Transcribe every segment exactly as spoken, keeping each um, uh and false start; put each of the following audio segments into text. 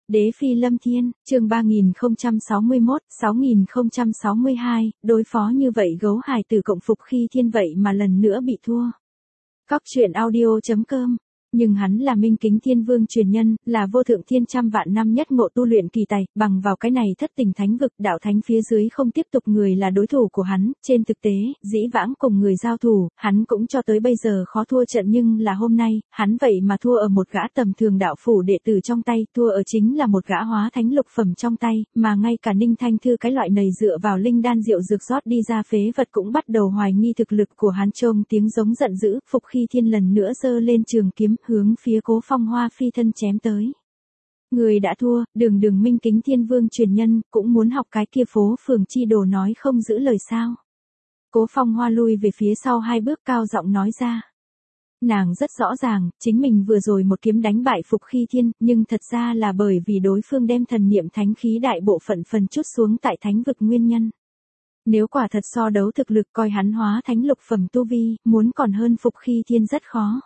Đế Phi Lâm Thiên, chương ba nghìn không trăm sáu mươi mốt, sáu nghìn không trăm sáu mươi hai, đối phó như vậy gấu hài tử cộng Phục Khi Thiên vậy mà lần nữa bị thua. Cóc truyện audio chấm com. Nhưng hắn là Minh Kính Thiên Vương truyền nhân, là vô thượng thiên trăm vạn năm nhất ngộ tu luyện kỳ tài, bằng vào cái này thất tình thánh vực đạo thánh phía dưới không tiếp tục người là đối thủ của hắn, trên thực tế, dĩ vãng cùng người giao thủ, hắn cũng cho tới bây giờ khó thua trận nhưng là hôm nay, hắn vậy mà thua ở một gã tầm thường đạo phủ đệ tử trong tay, thua ở chính là một gã hóa thánh lục phẩm trong tay, mà ngay cả Ninh Thanh Thư cái loại này dựa vào linh đan rượu dược rót đi ra phế vật cũng bắt đầu hoài nghi thực lực của hắn. Trông tiếng giống giận dữ, Phục Khi Thiên lần nữa giơ lên trường kiếm, hướng phía Cố Phong Hoa phi thân chém tới. Người đã thua, đường đường Minh Kính Thiên Vương truyền nhân, cũng muốn học cái kia phố phường chi đồ nói không giữ lời sao. Cố Phong Hoa lui về phía sau hai bước cao giọng nói ra. Nàng rất rõ ràng, chính mình vừa rồi một kiếm đánh bại Phục Khi Thiên, nhưng thật ra là bởi vì đối phương đem thần niệm thánh khí đại bộ phận phần chút xuống tại thánh vực nguyên nhân. Nếu quả thật so đấu thực lực coi hắn hóa thánh lục phẩm tu vi, muốn còn hơn Phục Khi Thiên rất khó.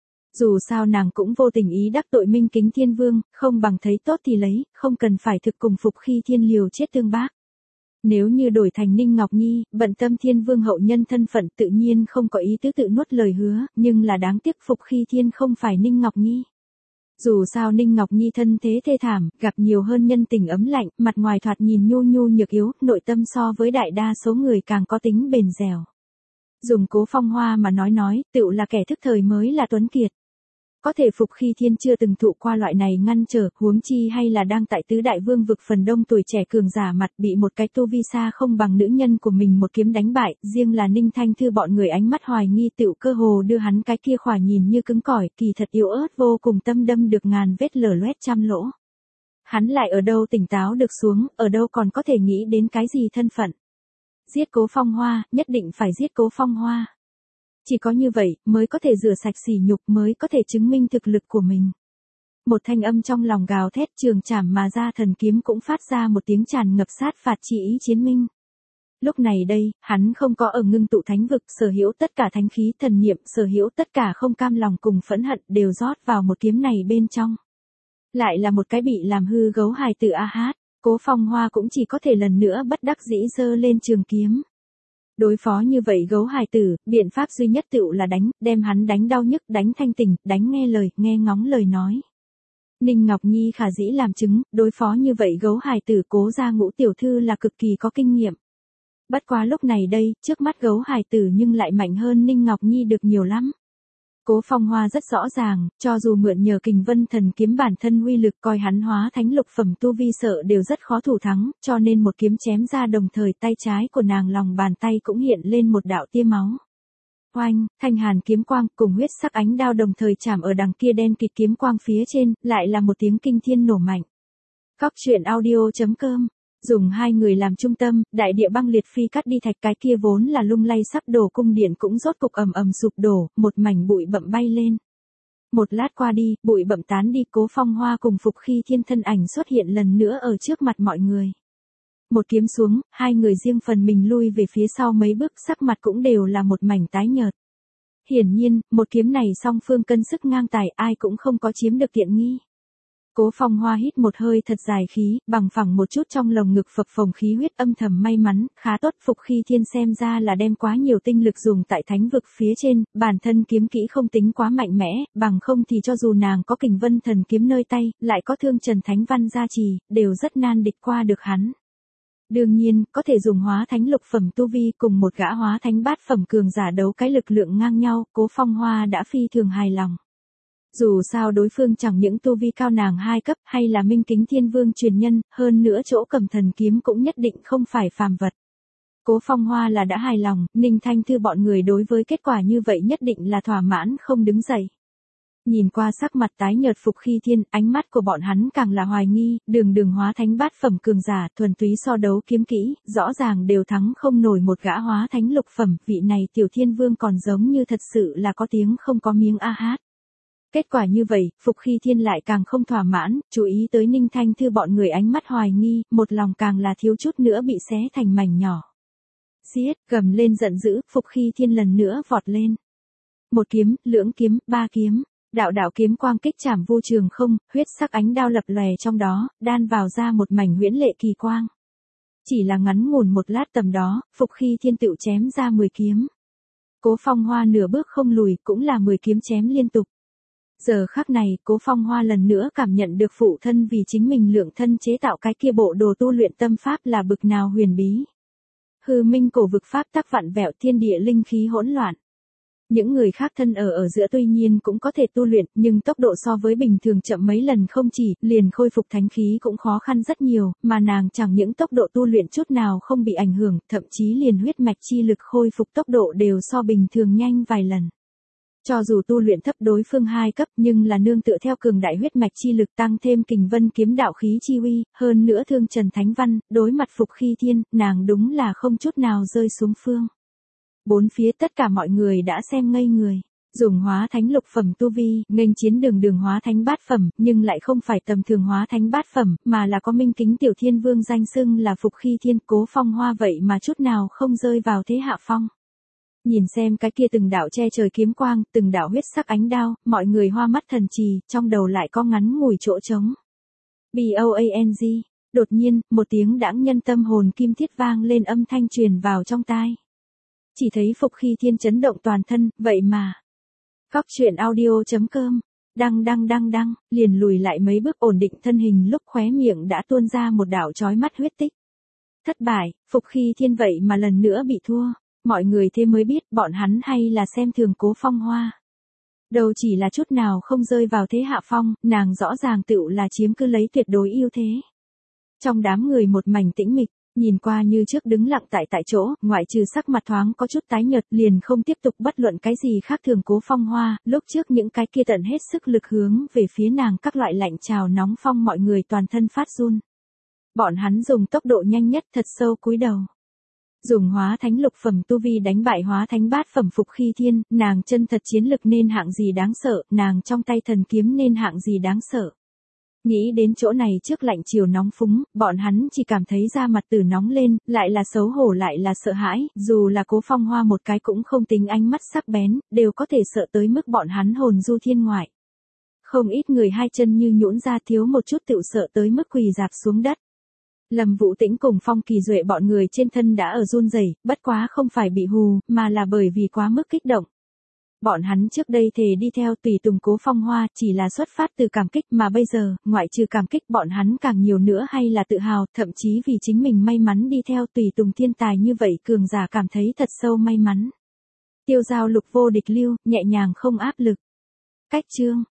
Dù sao nàng cũng vô tình ý đắc tội Minh Kính Thiên Vương, không bằng thấy tốt thì lấy, không cần phải thực cùng Phục Khi Thiên liều chết tương bác. Nếu như đổi thành Ninh Ngọc Nhi, bận tâm Thiên Vương hậu nhân thân phận tự nhiên không có ý tứ tự nuốt lời hứa, nhưng là đáng tiếc Phục Khi Thiên không phải Ninh Ngọc Nhi. Dù sao Ninh Ngọc Nhi thân thế thê thảm, gặp nhiều hơn nhân tình ấm lạnh, mặt ngoài thoạt nhìn nhu nhu nhược yếu, nội tâm so với đại đa số người càng có tính bền dẻo. Dùng Cố Phong Hoa mà nói nói, tựu là kẻ thức thời mới là tuấn kiệt. Có thể Phục Khi Thiên chưa từng thụ qua loại này ngăn trở, huống chi hay là đang tại tứ đại vương vực phần đông tuổi trẻ cường giả mặt bị một cái tu vi xa không bằng nữ nhân của mình một kiếm đánh bại, riêng là Ninh Thanh Thư bọn người ánh mắt hoài nghi tựu cơ hồ đưa hắn cái kia khỏa nhìn như cứng cỏi, kỳ thật yếu ớt vô cùng tâm đâm được ngàn vết lở loét trăm lỗ. Hắn lại ở đâu tỉnh táo được xuống, ở đâu còn có thể nghĩ đến cái gì thân phận. Giết Cố Phong Hoa, nhất định phải giết Cố Phong Hoa. Chỉ có như vậy, mới có thể rửa sạch sỉ nhục, mới có thể chứng minh thực lực của mình. Một thanh âm trong lòng gào thét, trường chảm mà ra thần kiếm cũng phát ra một tiếng tràn ngập sát phạt chi ý chiến minh. Lúc này đây, hắn không có ở ngưng tụ thánh vực, sở hữu tất cả thánh khí thần niệm, sở hữu tất cả không cam lòng cùng phẫn hận đều rót vào một kiếm này bên trong. Lại là một cái bị làm hư gấu hài tử a hát, Cố Phong Hoa cũng chỉ có thể lần nữa bất đắc dĩ giơ lên trường kiếm. Đối phó như vậy gấu hài tử, biện pháp duy nhất tựu là đánh, đem hắn đánh đau nhức, đánh thanh tỉnh, đánh nghe lời, nghe ngóng lời nói. Ninh Ngọc Nhi khả dĩ làm chứng, đối phó như vậy gấu hài tử Cố gia Ngũ tiểu thư là cực kỳ có kinh nghiệm. Bất quá lúc này đây, trước mắt gấu hài tử nhưng lại mạnh hơn Ninh Ngọc Nhi được nhiều lắm. Cố Phong Hoa rất rõ ràng, cho dù mượn nhờ Kình Vân thần kiếm bản thân uy lực coi hắn hóa thánh lục phẩm tu vi sợ đều rất khó thủ thắng, cho nên một kiếm chém ra đồng thời tay trái của nàng lòng bàn tay cũng hiện lên một đạo tia máu. Oanh, thanh hàn kiếm quang cùng huyết sắc ánh đao đồng thời chạm ở đằng kia đen kịt kiếm quang phía trên, lại là một tiếng kinh thiên nổ mạnh. Cóc truyện audio chấm com. Dùng hai người làm trung tâm, đại địa băng liệt phi cắt đi thạch cái kia vốn là lung lay sắp đổ cung điện cũng rốt cục ầm ầm sụp đổ, một mảnh bụi bặm bay lên. Một lát qua đi, bụi bặm tán đi, Cố Phong Hoa cùng Phục Khi Thiên thân ảnh xuất hiện lần nữa ở trước mặt mọi người. Một kiếm xuống, hai người riêng phần mình lui về phía sau mấy bước, sắc mặt cũng đều là một mảnh tái nhợt. Hiển nhiên, một kiếm này song phương cân sức ngang tài, ai cũng không có chiếm được tiện nghi. Cố Phong Hoa hít một hơi thật dài khí, bằng phẳng một chút trong lồng ngực phập phồng khí huyết âm thầm may mắn, khá tốt. Phục Khi Thiên xem ra là đem quá nhiều tinh lực dùng tại thánh vực phía trên, bản thân kiếm kỹ không tính quá mạnh mẽ, bằng không thì cho dù nàng có Kình Vân thần kiếm nơi tay, lại có Thương Trần Thánh Văn gia trì, đều rất nan địch qua được hắn. Đương nhiên, có thể dùng hóa thánh lục phẩm tu vi cùng một gã hóa thánh bát phẩm cường giả đấu cái lực lượng ngang nhau, Cố Phong Hoa đã phi thường hài lòng. Dù sao đối phương chẳng những tu vi cao nàng hai cấp hay là Minh Kính Thiên Vương truyền nhân, hơn nữa chỗ cầm thần kiếm cũng nhất định không phải phàm vật. Cố Phong Hoa là đã hài lòng, Ninh Thanh Thư bọn người đối với kết quả như vậy nhất định là thỏa mãn không đứng dậy. Nhìn qua sắc mặt tái nhợt Phục Khi Thiên, ánh mắt của bọn hắn càng là hoài nghi, đường đường hóa thánh bát phẩm cường giả, thuần túy so đấu kiếm kỹ, rõ ràng đều thắng không nổi một gã hóa thánh lục phẩm, vị này Tiểu Thiên Vương còn giống như thật sự là có tiếng không có miếng a hát. Kết quả như vậy, Phục Khi Thiên lại càng không thỏa mãn, chú ý tới Ninh Thanh Thư bọn người ánh mắt hoài nghi, một lòng càng là thiếu chút nữa bị xé thành mảnh nhỏ. Giết, gầm lên giận dữ, Phục Khi Thiên lần nữa vọt lên. Một kiếm, lưỡng kiếm, ba kiếm, Đạo đạo kiếm quang kích chảm vô trường không, huyết sắc ánh đao lập lòe trong đó, đan vào ra một mảnh huyễn lệ kỳ quang. Chỉ là ngắn ngủn một lát tầm đó, Phục Khi Thiên tựu chém ra mười kiếm. Cố Phong Hoa nửa bước không lùi, cũng là mười kiếm chém liên tục. Giờ khắc này, Cố Phong Hoa lần nữa cảm nhận được phụ thân vì chính mình lượng thân chế tạo cái kia bộ đồ tu luyện tâm pháp là bực nào huyền bí. Hư minh cổ vực pháp tắc vặn vẹo, thiên địa linh khí hỗn loạn. Những người khác thân ở ở giữa tuy nhiên cũng có thể tu luyện, nhưng tốc độ so với bình thường chậm mấy lần không chỉ, liền khôi phục thánh khí cũng khó khăn rất nhiều, mà nàng chẳng những tốc độ tu luyện chút nào không bị ảnh hưởng, thậm chí liền huyết mạch chi lực khôi phục tốc độ đều so bình thường nhanh vài lần. Cho dù tu luyện thấp đối phương hai cấp nhưng là nương tựa theo cường đại huyết mạch chi lực tăng thêm kình vân kiếm đạo khí chi uy, hơn nữa thương Trần Thánh Văn, đối mặt Phục Khi Thiên, nàng đúng là không chút nào rơi xuống phương. Bốn phía tất cả mọi người đã xem ngây người. Dùng hóa thánh lục phẩm tu vi, nghênh chiến đường đường hóa thánh bát phẩm, nhưng lại không phải tầm thường hóa thánh bát phẩm, mà là có minh kính tiểu thiên vương danh xưng là Phục Khi Thiên. Cố Phong Hoa vậy mà chút nào không rơi vào thế hạ phong. Nhìn xem cái kia từng đạo che trời kiếm quang, từng đạo huyết sắc ánh đao, mọi người hoa mắt thần trì, trong đầu lại có ngắn ngủi chỗ trống. B O A N G, đột nhiên, một tiếng đãng nhân tâm hồn kim thiết vang lên, âm thanh truyền vào trong tai. Chỉ thấy Phục Khi Thiên chấn động toàn thân, vậy mà. Cóc truyện audio chấm com, đăng đăng đăng đăng, liền lùi lại mấy bước ổn định thân hình lúc khóe miệng đã tuôn ra một đạo chói mắt huyết tích. Thất bại, Phục Khi Thiên vậy mà lần nữa bị thua. Mọi người thế mới biết bọn hắn hay là xem thường Cố Phong Hoa. Đầu chỉ là chút nào không rơi vào thế hạ phong, nàng rõ ràng tựu là chiếm cứ lấy tuyệt đối ưu thế. Trong đám người một mảnh tĩnh mịch, nhìn qua như trước đứng lặng tại tại chỗ, ngoại trừ sắc mặt thoáng có chút tái nhợt liền không tiếp tục bất luận cái gì khác thường Cố Phong Hoa, lúc trước những cái kia tận hết sức lực hướng về phía nàng các loại lạnh trào nóng phong mọi người toàn thân phát run. Bọn hắn dùng tốc độ nhanh nhất thật sâu cúi đầu. Dùng hóa thánh lục phẩm tu vi đánh bại hóa thánh bát phẩm Phục Khi Thiên, nàng chân thật chiến lực nên hạng gì đáng sợ, nàng trong tay thần kiếm nên hạng gì đáng sợ. Nghĩ đến chỗ này trước lạnh chiều nóng phúng, bọn hắn chỉ cảm thấy da mặt từ nóng lên, lại là xấu hổ lại là sợ hãi, dù là Cố Phong Hoa một cái cũng không tính ánh mắt sắc bén, đều có thể sợ tới mức bọn hắn hồn du thiên ngoại. Không ít người hai chân như nhũn ra, thiếu một chút tựu sợ tới mức quỳ rạp xuống đất. Lâm Vũ Tĩnh cùng Phong Kỳ Duệ bọn người trên thân đã ở run rẩy, bất quá không phải bị hù, mà là bởi vì quá mức kích động. Bọn hắn trước đây thề đi theo tùy tùng Cố Phong Hoa chỉ là xuất phát từ cảm kích, mà bây giờ, ngoại trừ cảm kích bọn hắn càng nhiều nữa hay là tự hào, thậm chí vì chính mình may mắn đi theo tùy tùng thiên tài như vậy cường giả cảm thấy thật sâu may mắn. Tiêu Giao Lục vô địch lưu, nhẹ nhàng không áp lực. Cách chương